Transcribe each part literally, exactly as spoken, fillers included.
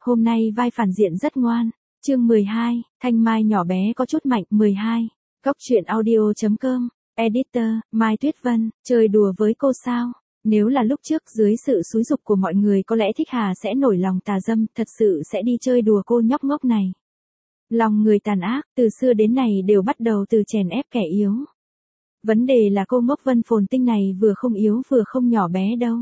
hôm nay vai phản diện rất ngoan. Chương mười hai, Thanh Mai nhỏ bé có chút mạnh. mười hai, Góc truyện audio.com, Editor, Mai Tuyết Vân, chơi đùa với cô sao? Nếu là lúc trước dưới sự xúi giục của mọi người có lẽ Thích Hà sẽ nổi lòng tà dâm, thật sự sẽ đi chơi đùa cô nhóc ngốc này. Lòng người tàn ác, từ xưa đến nay đều bắt đầu từ chèn ép kẻ yếu. Vấn đề là cô ngốc Vân Phồn Tinh này vừa không yếu vừa không nhỏ bé đâu.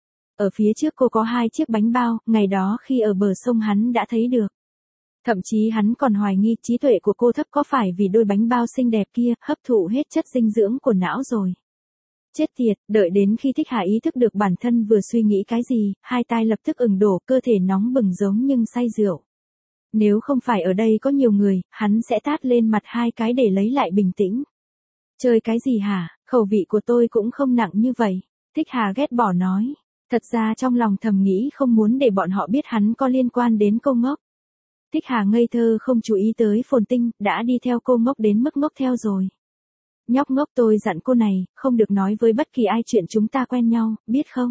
Ở phía trước cô có hai chiếc bánh bao, ngày đó khi ở bờ sông hắn đã thấy được. Thậm chí hắn còn hoài nghi trí tuệ của cô thấp có phải vì đôi bánh bao xinh đẹp kia hấp thụ hết chất dinh dưỡng của não rồi. Chết tiệt, đợi đến khi Thích Hà ý thức được bản thân vừa suy nghĩ cái gì, hai tai lập tức ửng đổ, cơ thể nóng bừng giống nhưng say rượu. Nếu không phải ở đây có nhiều người, hắn sẽ tát lên mặt hai cái để lấy lại bình tĩnh. Chơi cái gì hả, khẩu vị của tôi cũng không nặng như vậy. Thích Hà ghét bỏ nói. Thật ra trong lòng thầm nghĩ không muốn để bọn họ biết hắn có liên quan đến cô ngốc. Thích Hà ngây thơ không chú ý tới Phồn Tinh, đã đi theo cô ngốc đến mức ngốc theo rồi. Nhóc ngốc, tôi dặn cô này, không được nói với bất kỳ ai chuyện chúng ta quen nhau, biết không?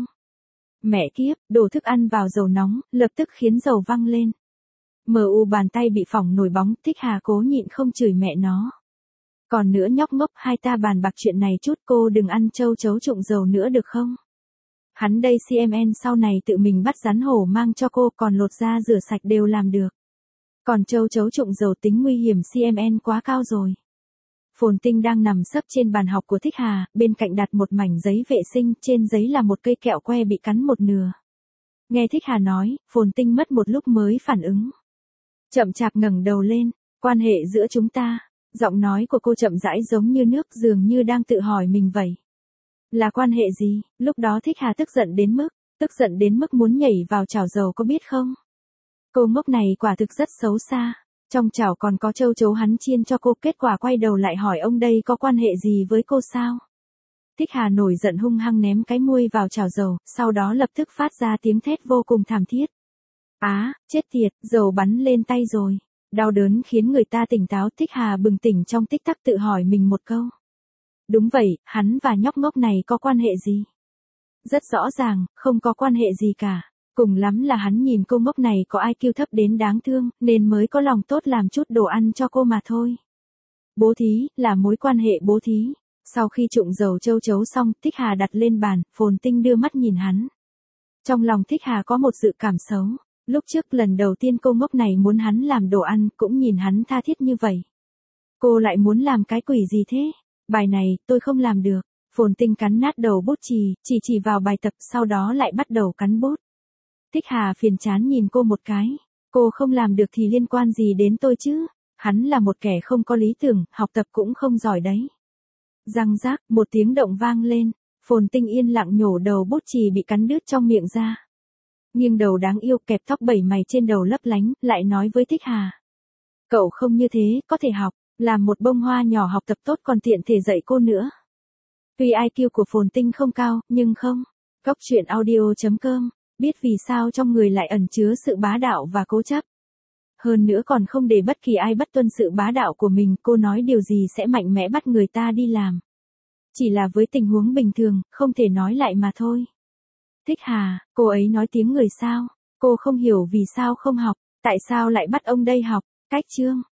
Mẹ kiếp, đổ thức ăn vào dầu nóng, lập tức khiến dầu văng lên. Mờ u bàn tay bị phỏng nổi bóng, Thích Hà cố nhịn không chửi mẹ nó. Còn nữa nhóc ngốc, hai ta bàn bạc chuyện này chút, cô đừng ăn châu chấu trụng dầu nữa được không? Hắn đây xê em en sau này tự mình bắt rắn hổ mang cho cô, còn lột da rửa sạch đều làm được. Còn châu chấu trụng dầu tính nguy hiểm xê em en quá cao rồi. Phồn Tinh đang nằm sấp trên bàn học của Thích Hà, bên cạnh đặt một mảnh giấy vệ sinh, trên giấy là một cây kẹo que bị cắn một nửa. Nghe Thích Hà nói, Phồn Tinh mất một lúc mới phản ứng. Chậm chạp ngẩng đầu lên, quan hệ giữa chúng ta, giọng nói của cô chậm rãi giống như nước, dường như đang tự hỏi mình vậy. Là quan hệ gì? Lúc đó Thích Hà tức giận đến mức, tức giận đến mức muốn nhảy vào chảo dầu có biết không? Cô ngốc này quả thực rất xấu xa. Trong chảo còn có châu chấu hắn chiên cho cô, kết quả quay đầu lại hỏi ông đây có quan hệ gì với cô sao? Thích Hà nổi giận hung hăng ném cái muôi vào chảo dầu, sau đó lập tức phát ra tiếng thét vô cùng thảm thiết. Á, chết tiệt, dầu bắn lên tay rồi. Đau đớn khiến người ta tỉnh táo, Thích Hà bừng tỉnh trong tích tắc tự hỏi mình một câu. Đúng vậy, hắn và nhóc ngốc này có quan hệ gì? Rất rõ ràng, không có quan hệ gì cả. Cùng lắm là hắn nhìn cô ngốc này có i kiu thấp đến đáng thương, nên mới có lòng tốt làm chút đồ ăn cho cô mà thôi. Bố thí, là mối quan hệ bố thí. Sau khi trụng dầu châu chấu xong, Thích Hà đặt lên bàn, Phồn Tinh đưa mắt nhìn hắn. Trong lòng Thích Hà có một dự cảm xấu. Lúc trước lần đầu tiên cô ngốc này muốn hắn làm đồ ăn, cũng nhìn hắn tha thiết như vậy. Cô lại muốn làm cái quỷ gì thế? Bài này, tôi không làm được. Phồn Tinh cắn nát đầu bút chì, chỉ chỉ vào bài tập, sau đó lại bắt đầu cắn bút. Thích Hà phiền chán nhìn cô một cái. Cô không làm được thì liên quan gì đến tôi chứ? Hắn là một kẻ không có lý tưởng, học tập cũng không giỏi đấy. Răng rác, một tiếng động vang lên. Phồn Tinh yên lặng nhổ đầu bút chì bị cắn đứt trong miệng ra. Nghiêng đầu đáng yêu, kẹp tóc bảy mày trên đầu lấp lánh, lại nói với Thích Hà. Cậu không như thế, có thể học, làm một bông hoa nhỏ học tập tốt còn tiện thể dạy cô nữa. Tuy i kiu của Phồn Tinh không cao, nhưng không. Góc truyện audio.com, biết vì sao trong người lại ẩn chứa sự bá đạo và cố chấp. Hơn nữa còn không để bất kỳ ai bất tuân sự bá đạo của mình, cô nói điều gì sẽ mạnh mẽ bắt người ta đi làm. Chỉ là với tình huống bình thường, không thể nói lại mà thôi. Thích Hà, cô ấy nói tiếng người sao? Cô không hiểu vì sao không học, tại sao lại bắt ông đây học? Cách chương.